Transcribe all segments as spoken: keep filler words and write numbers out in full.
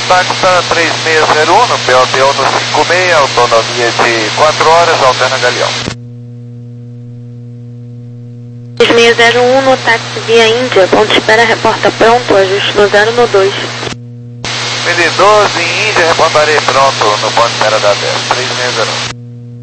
Táxi três seis zero um, no P O T um no cinco seis, autonomia de quatro horas, alterna Galeão. três seis zero um no táxi via Índia, ponto de espera, reporta pronto, ajuste no zero no dois. Mili doze, em Índia, reportarei pronto no ponto de espera da dez, três seis zero um.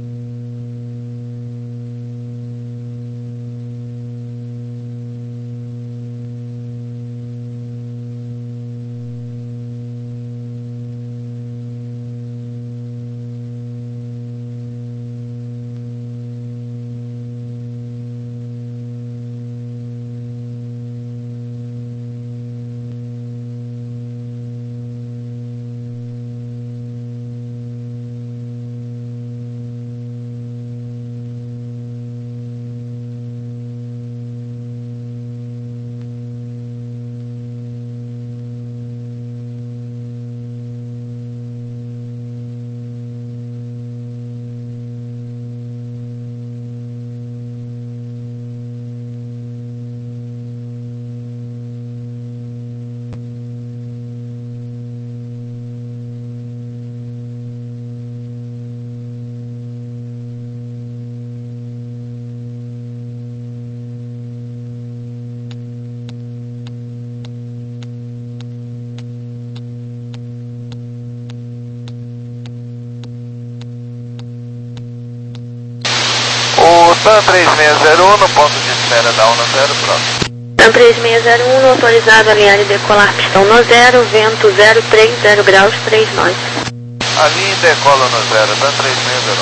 TAM três seis zero um no ponto de espera da um no zero, pronto. TAM três seis zero um, autorizado a alinhar e decolar pistão no zero, vento zero três zero graus, três nós. Alinha e decola no zero, TAM três seis zero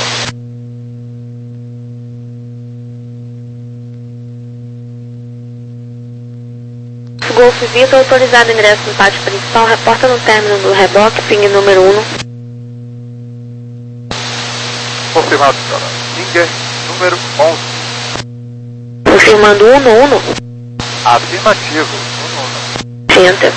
um. Golf Vito, autorizado ingresso no pátio principal, reporta no término do reboque, ping número um. Confirmado, senhora. Ping número onze. Confirmando um no um. Afirmativo, um no um. Enter.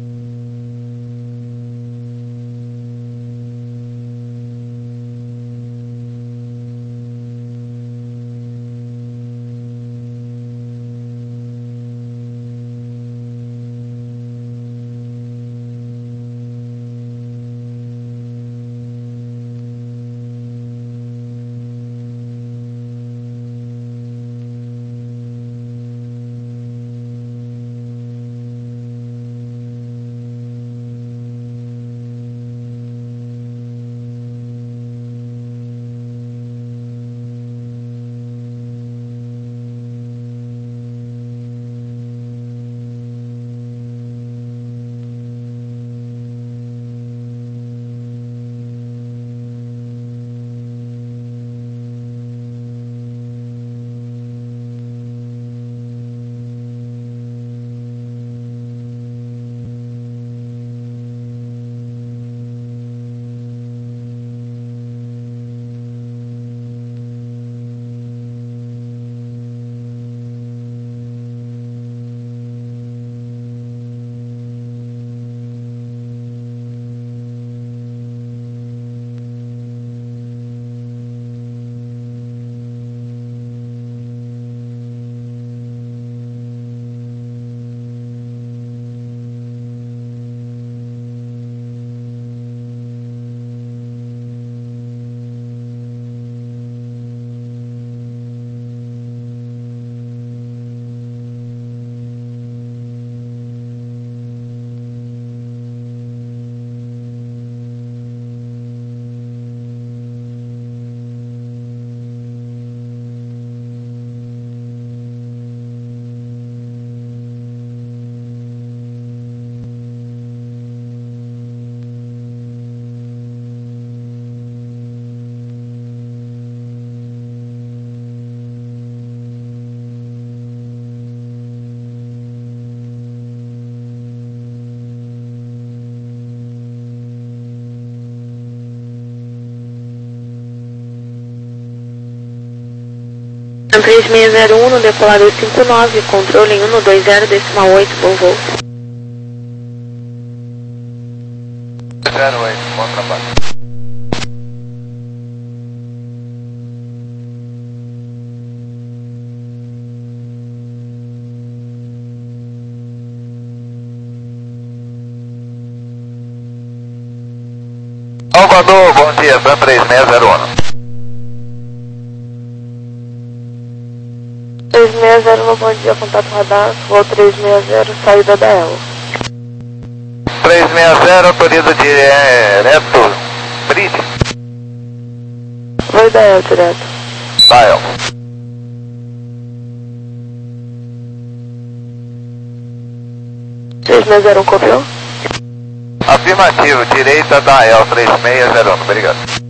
três seis zero um no decolador cinco nove, controle em um no dois zero, decimal oito, bom voo. zero oito, bom trabalho. Salvador, bom dia, Sam três seis zero um. três seis zero um, bom dia, contato radar, voo três seis zero, saída da Elo. três seis zero, autoriza direto, bridge. Voo da Elo direto. Da Elo. três seis zero um, copiou? Afirmativo, direita da Elo, três seis zero um, obrigado.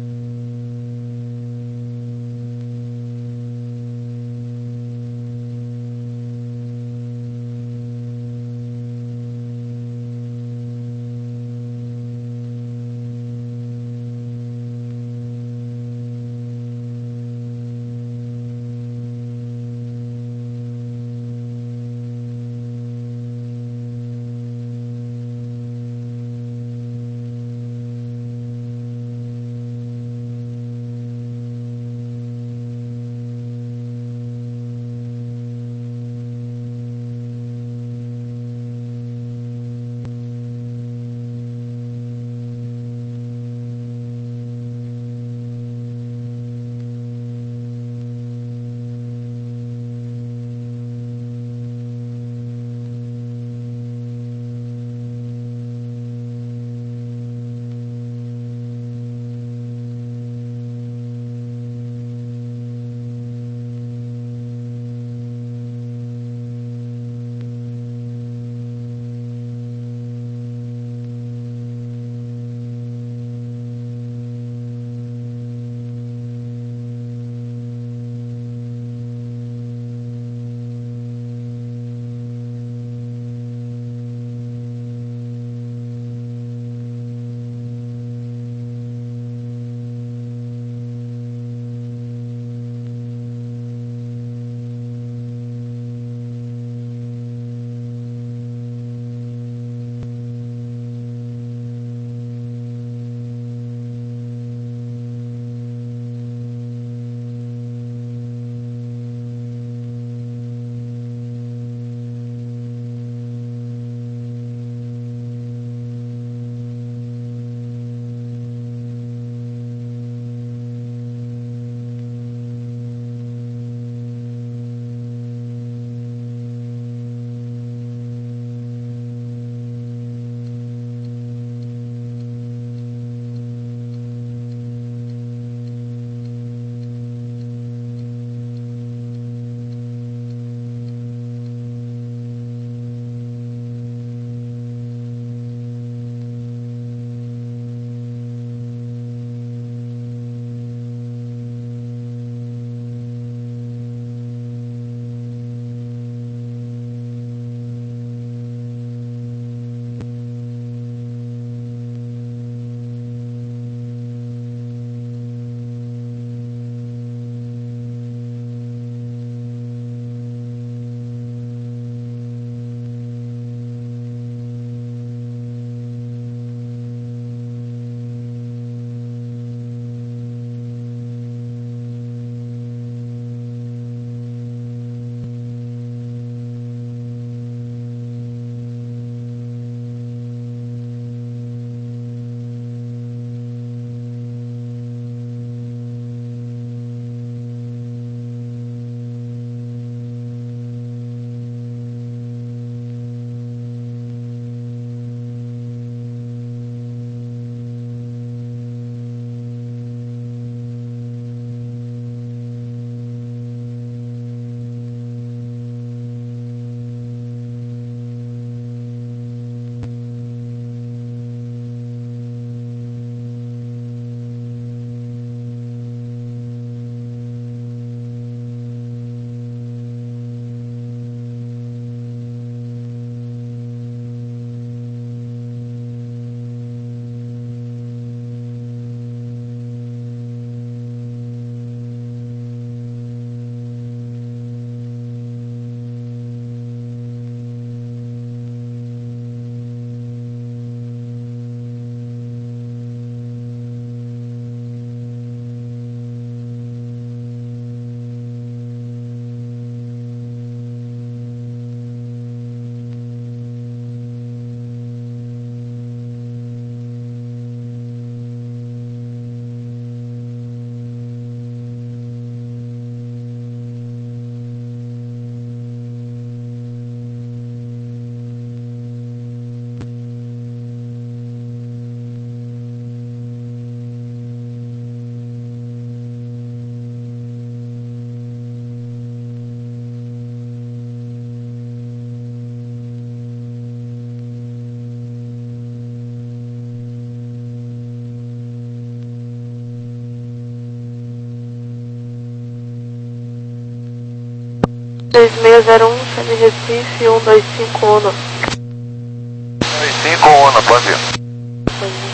seis seis zero um, Semi Recife, um dois cinco um. dois cinco um, pode ir. Pode ir.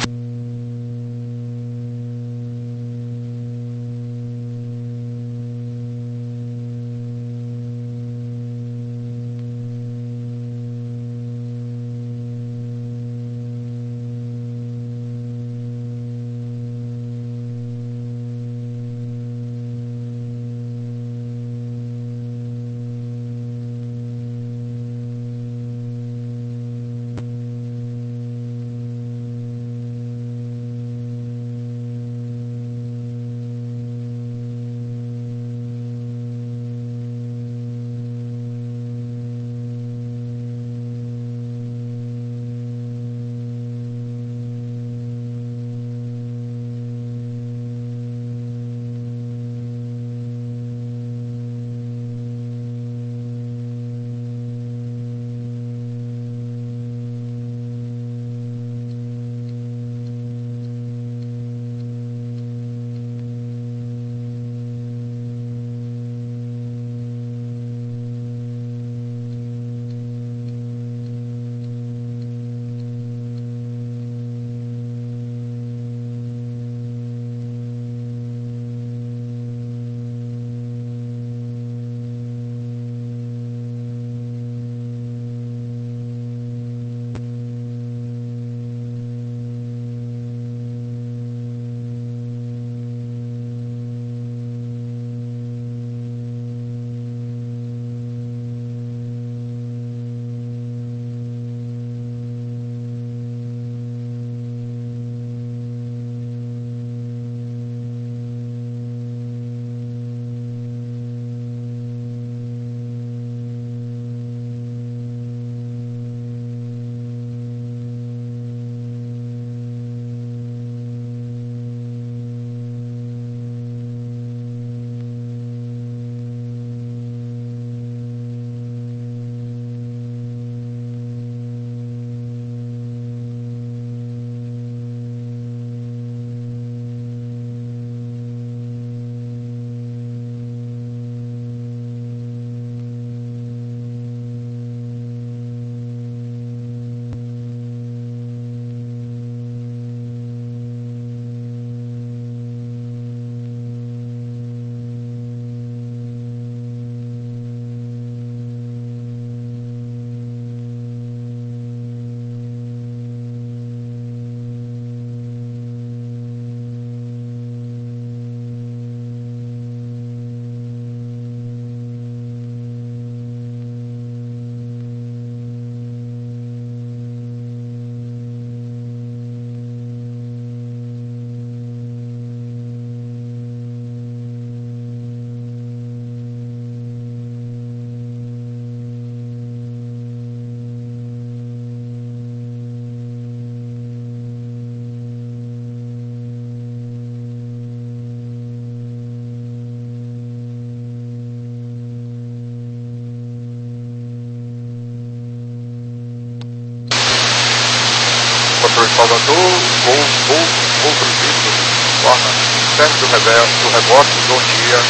Motor Salvador, Gol, Gol, Gol Brusito, torna, término do, rebe, do rebote, bom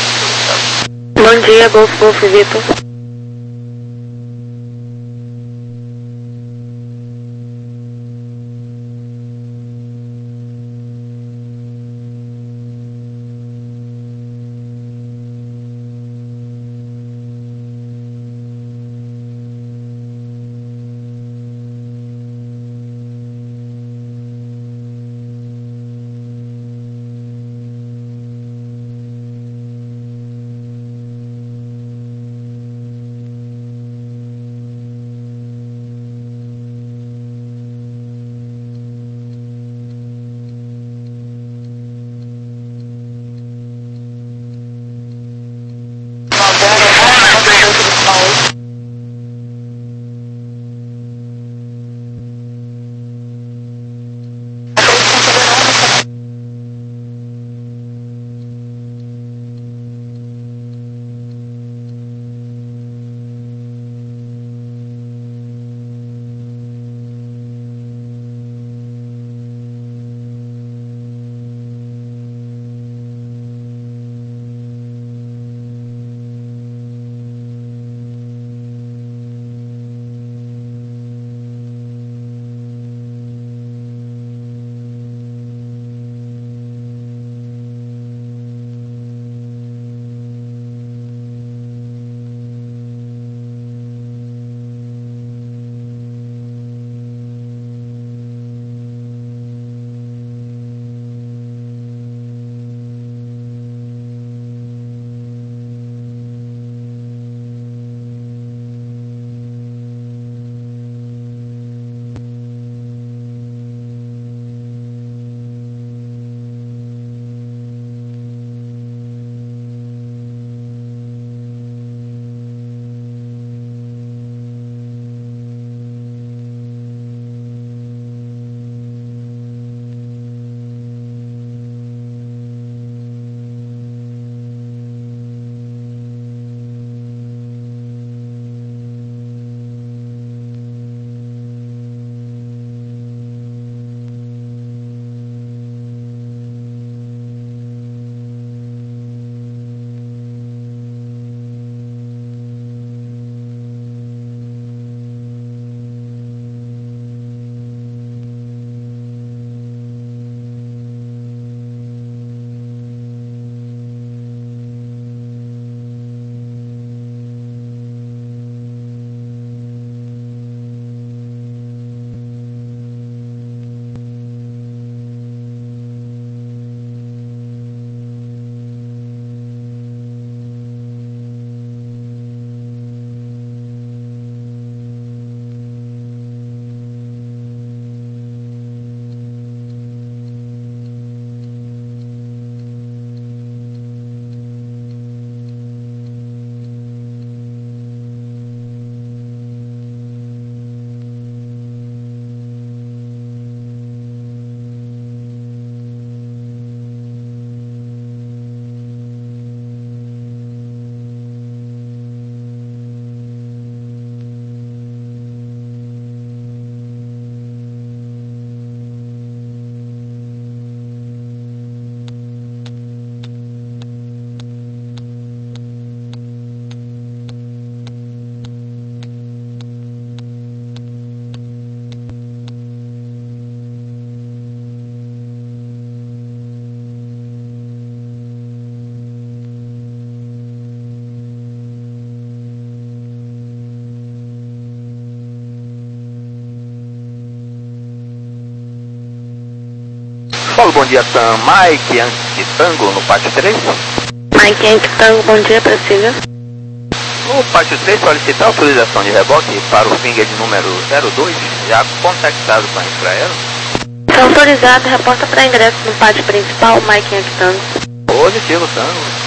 dia. Bom dia, Golfo, Golfo Vitor. Paulo, bom dia, Tam. Mike Yankee Tango no pátio três. Mike Yankee Tango, bom dia, prossiga. No pátio três, solicitar autorização de reboque para o finger de número zero dois, já contactado com a Infraero. Está autorizado, reporta para ingresso no pátio principal, Mike Yankee Tango. Positivo, Tango.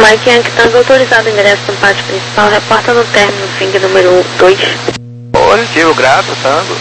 Mike Yankee Tango autorizado ingresso no pátio principal, reporta no término Fing número dois. Positivo, grato, Tango.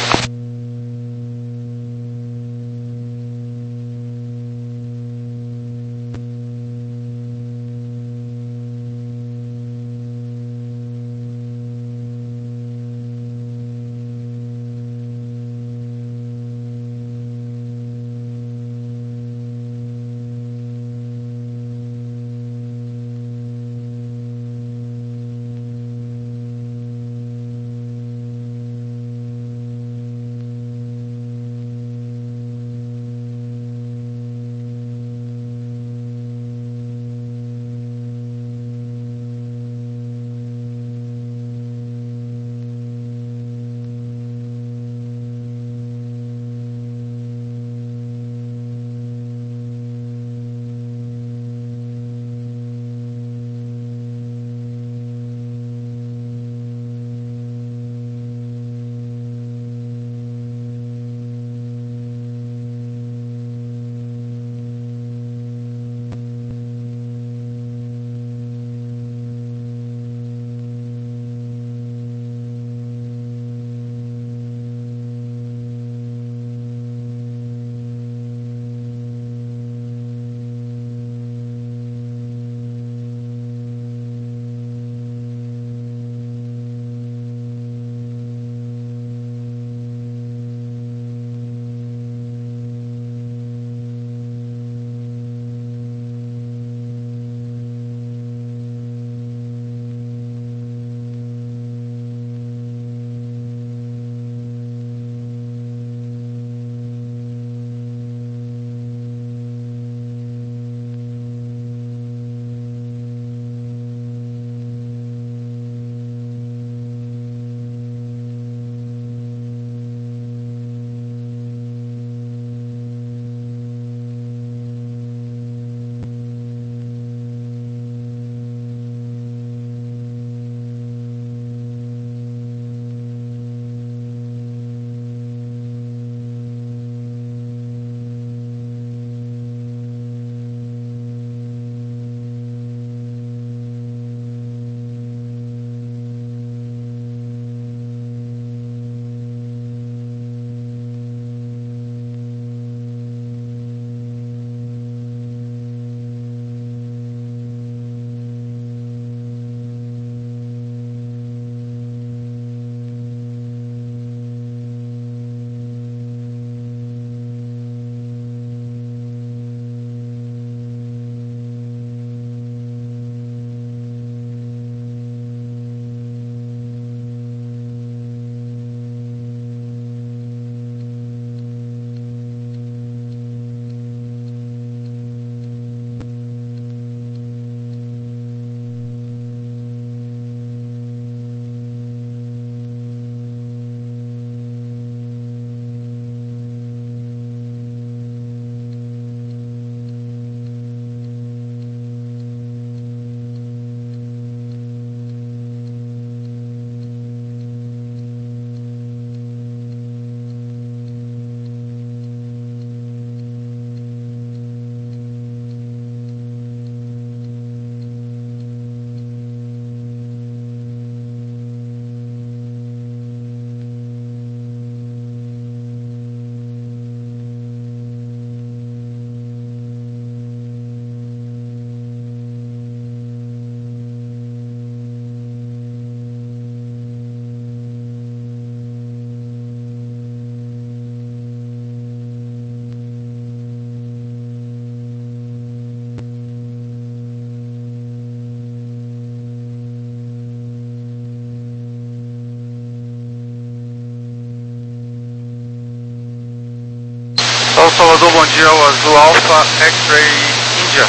Sol Salvador, bom dia, o azul Alpha X-Ray India.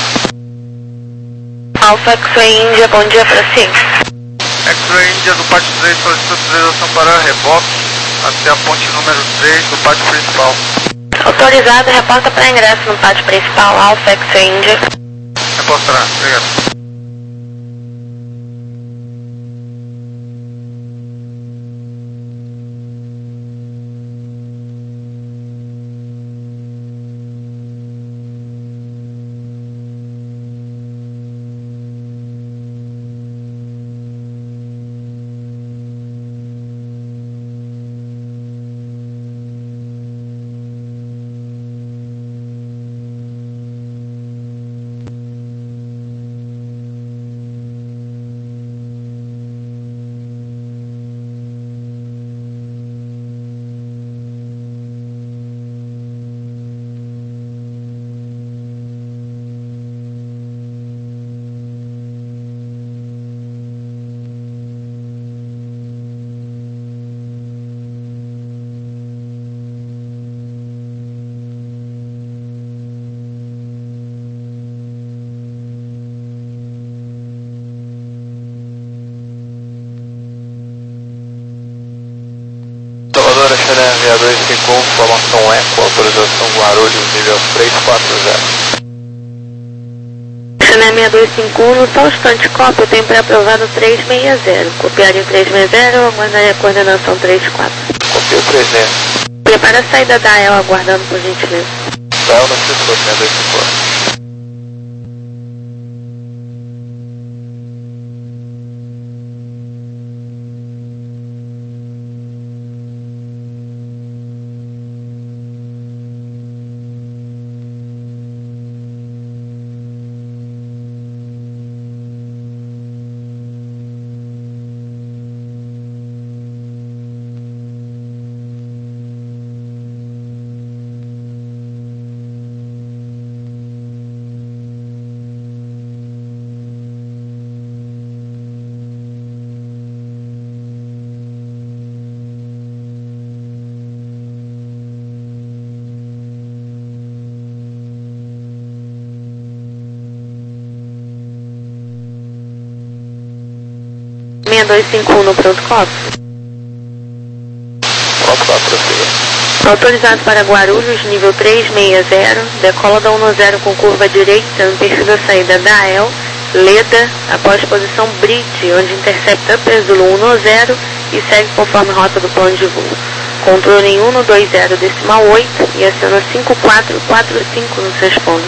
Alpha X-Ray India, bom dia para si. X-Ray India do pátio três, solicita autorização para reboque até a ponte número três do pátio principal. Autorizado, reporta para ingresso no pátio principal, Alpha X-Ray India. Reportará, obrigado. seis dois cinco um, formação Eco, autorização Guarulhos, nível três quatro zero. Channel seis dois cinco um, só um instante, cópia, eu tenho pré-aprovado três seis zero. Copiaria três seis zero, aguardaria a coordenação três quatro. Copio três seis. Prepara a saída da A E L, aguardando por gentileza. Da A E L no setor seis dois cinco um. seis dois cinco um no pronto cópia. Pronto, tá, prossiga. Autorizado para Guarulhos, nível três seis zero, decola da um zero com curva direita no perfil da saída da A E L, Leda, após posição Bridge, onde intercepta Upper Zulu um zero e segue conforme rota do plano de voo. Controle em um dois zero decimal oito e aciona cinco quatro quatro cinco nos responde.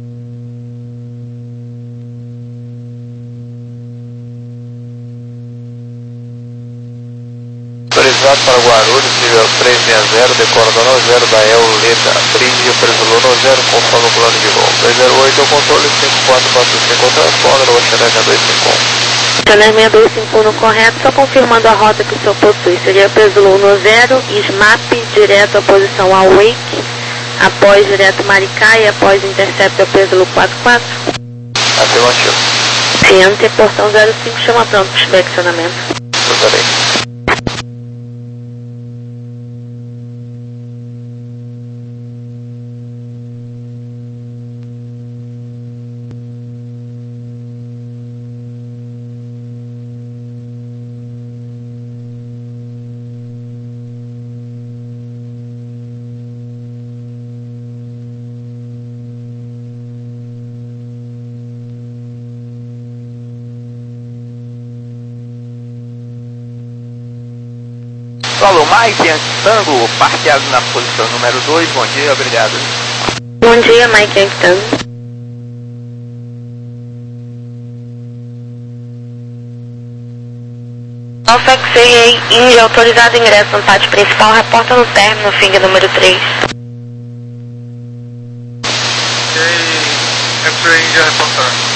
Autorizado para Guarulhos, nível três seis zero, decola da um zero da A E L, Leda, Bridge, Upper Zulu um zero, conforme o plano de voo. dois zero oito, eu controle cinco quatro quatro cinco, transponder no Channel seis dois cinco um. Channel seis dois cinco um no correto, só confirmando a rota que o senhor possui. Seria Upper Zulu um zero, S M A P, direto à posição Awake, após direto Maricá e após intercepto Upper Zulu quatro quatro. Afirmativo. Ciência, portão zero cinco, chama pronto para inspecionamento. Tudo Solo Mike, Yankee Tango, parqueado na posição número dois, bom dia, obrigado. Bom dia, Mike Yankee Tango. Alfa X-Ray Índia, autorizado ingresso no pátio principal, reporta no término, F I G número três. Ok, X-Ray Índia reportando.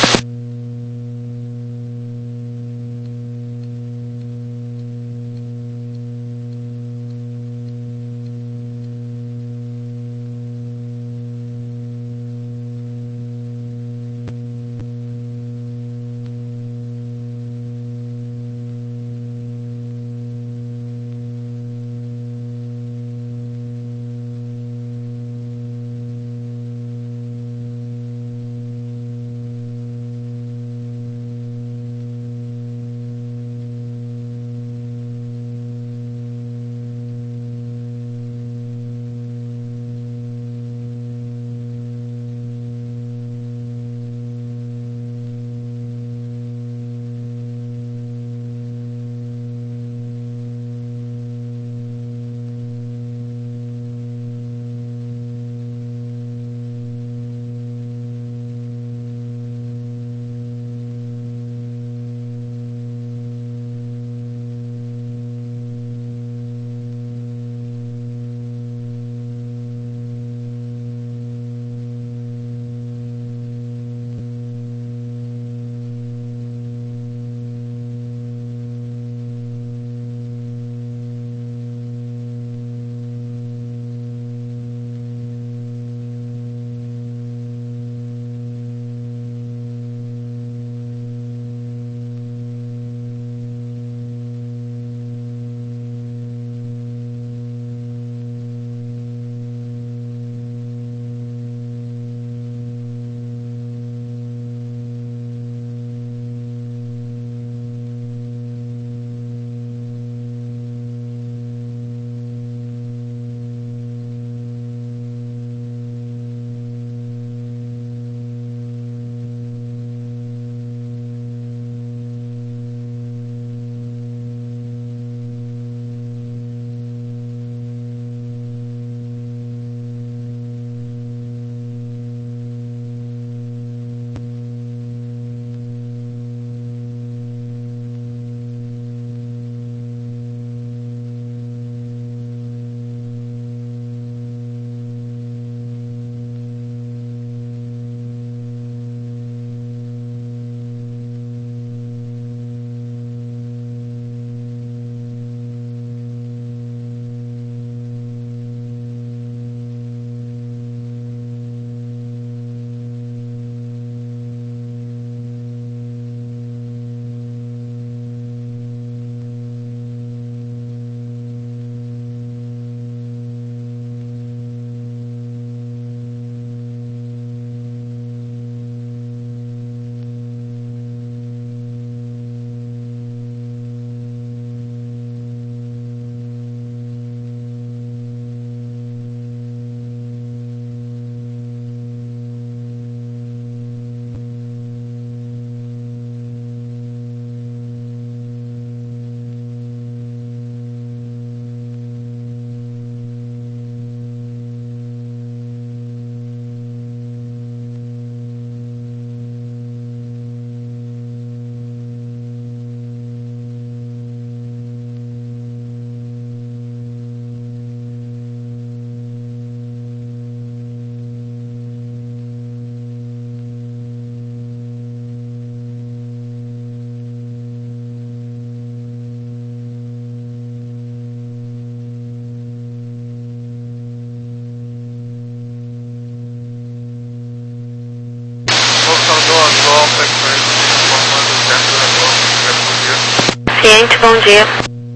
dia.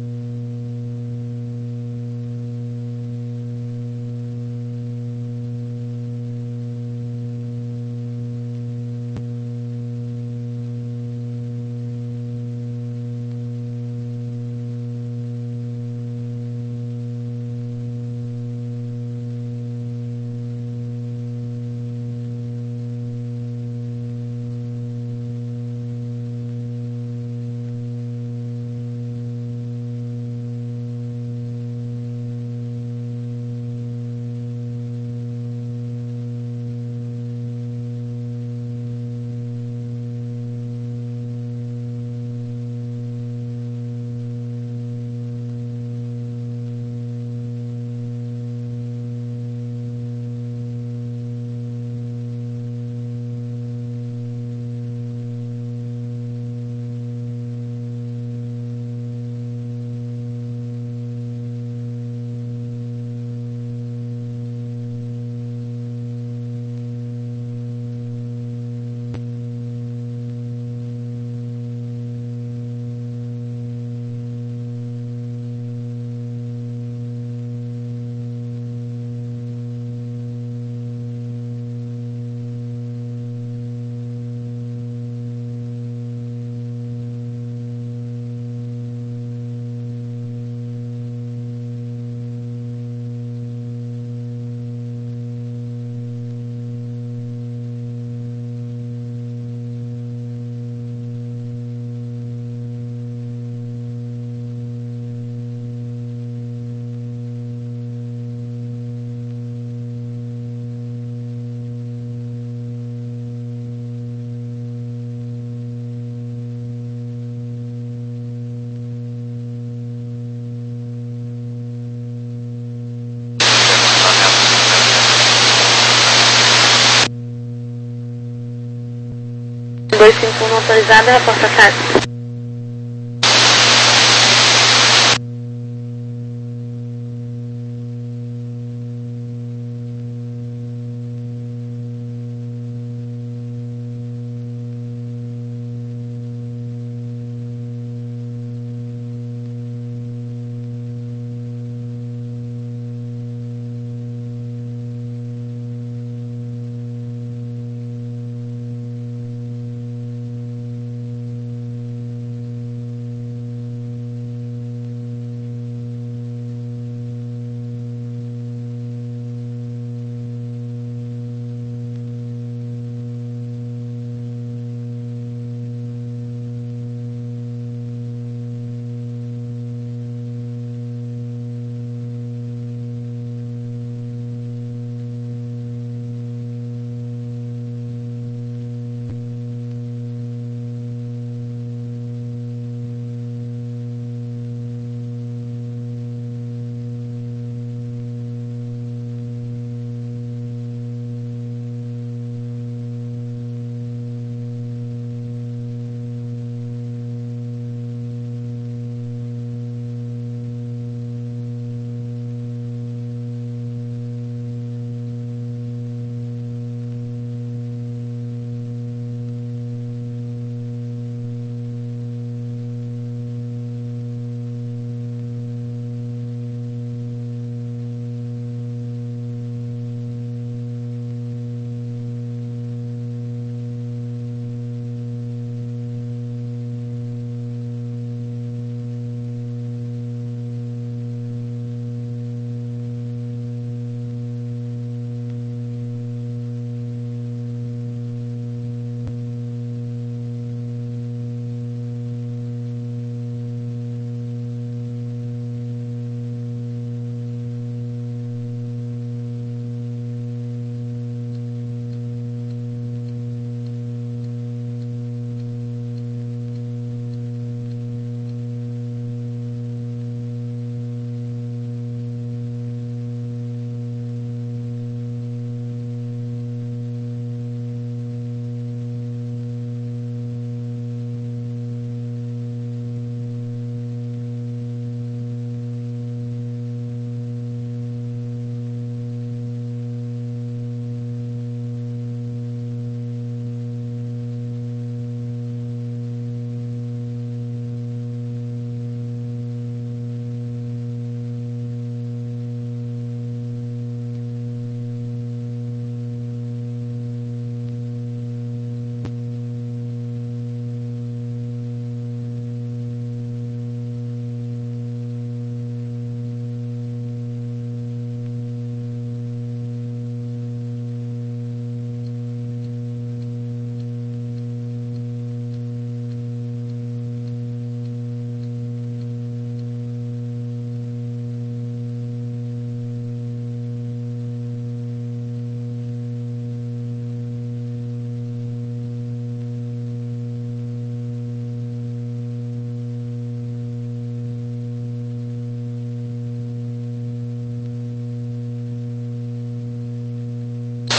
dois cinco um autorizado, reporta fato.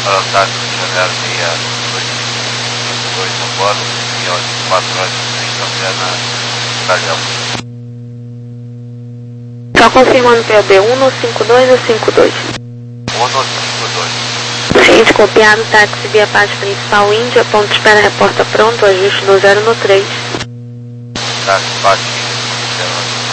para o táxi zero seis dois São Paulo, e às quatro horas e trinta na Italião. Só confirmando P O B um no cinco dois ou cinco dois? um no cinco dois. Ciente copiado, táxi via parte principal Índia, ponto de espera, reporta pronto, ajuste no zero no três. Táxi parte zero.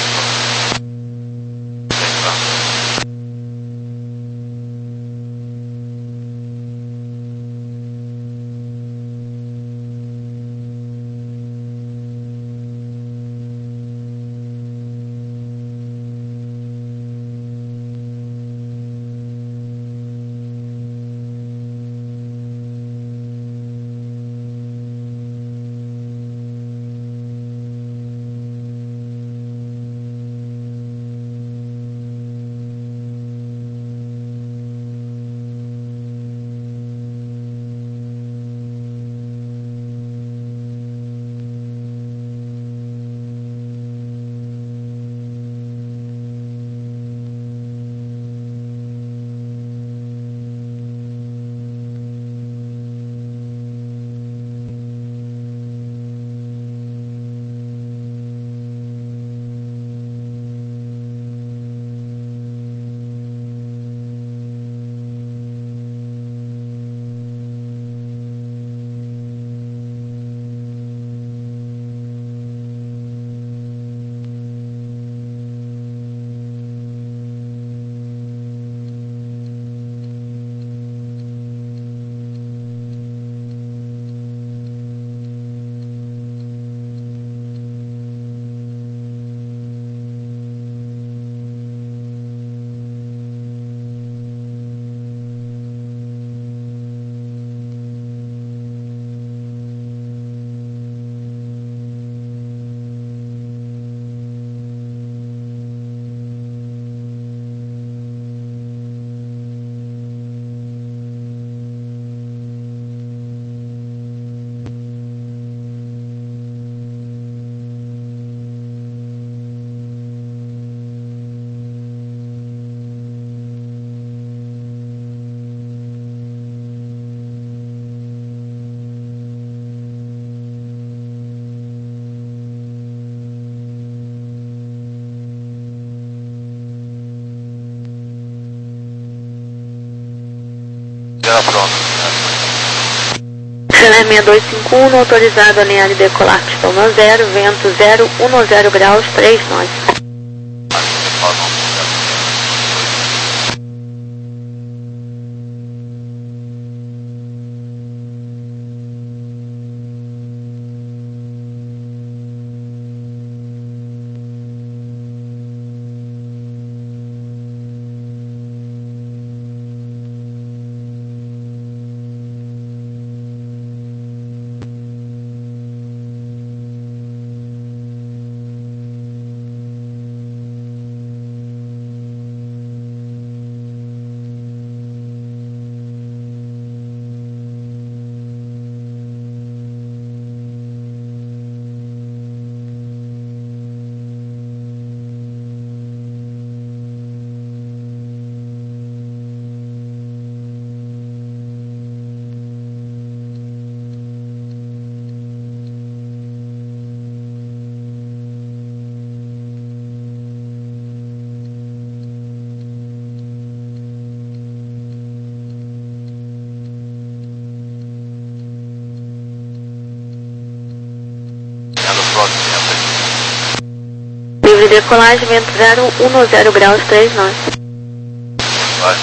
Já pronto. Chile seis dois cinco um, autorizado a alinhar e decolar pistão no zero, vento zero, um zero graus, três nós. Livre decolagem, vento zero, um zero graus, três nós. Vai.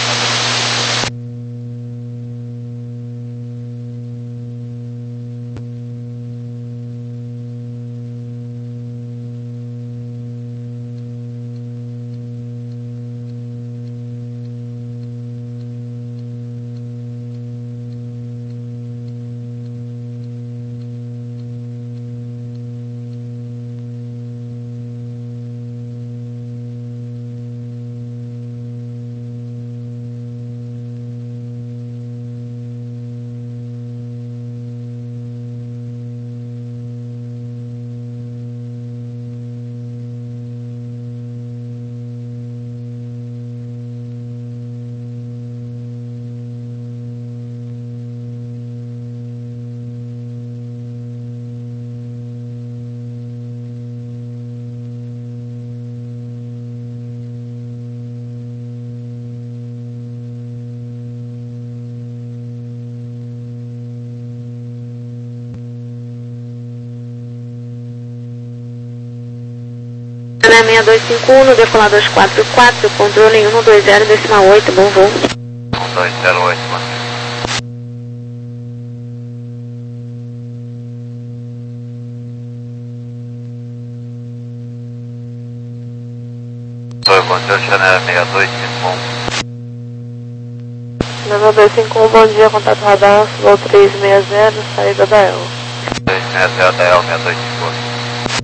seis dois cinco um no decolar dois quatro quatro, controle um dois zero decimal oito, bom voo. um dois zero oito, mano. Oi, controle Chanel seis dois cinco um. seis dois cinco um, bom dia, contato radar, voo três seis zero, saída da El. três seis zero da El seis dois cinco um.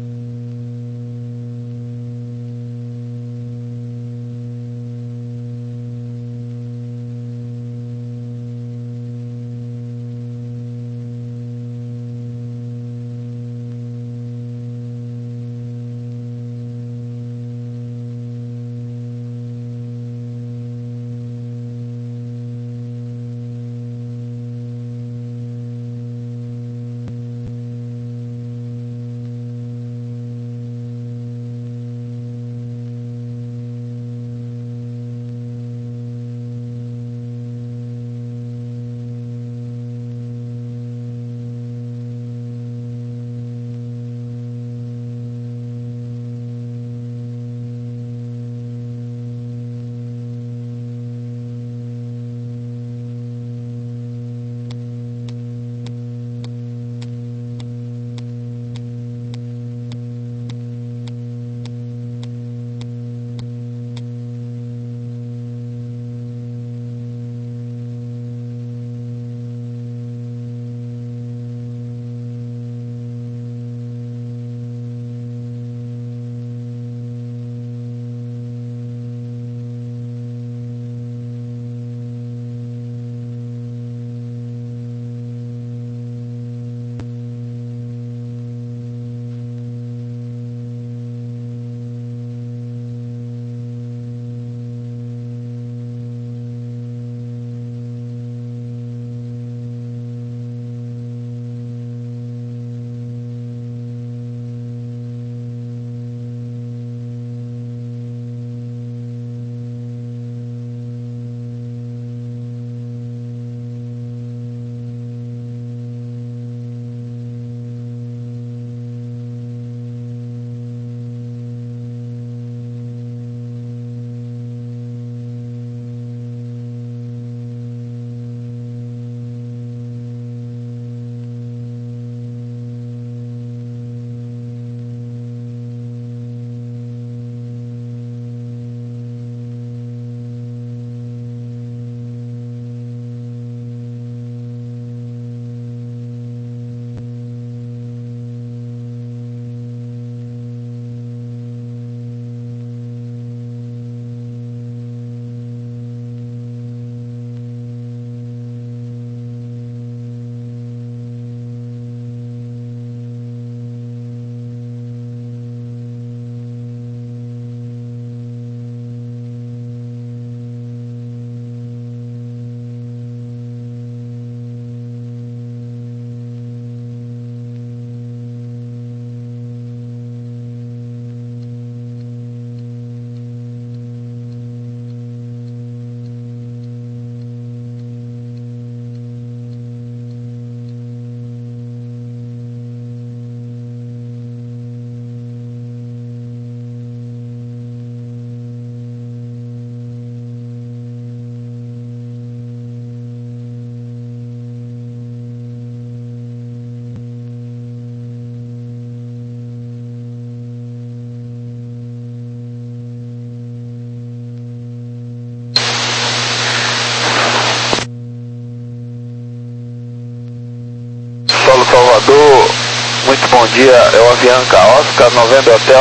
Salvador, muito bom dia, é o Avianca Oscar November Hotel.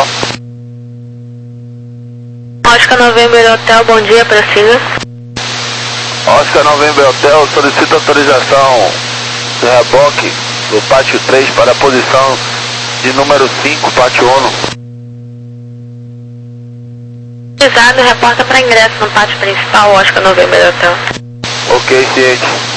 Oscar November Hotel, bom dia, para cima. Oscar November Hotel, solicita autorização de reboque do pátio três para a posição de número cinco, pátio um. Reporta para ingresso no pátio principal, Oscar November Hotel. Ok, ciente.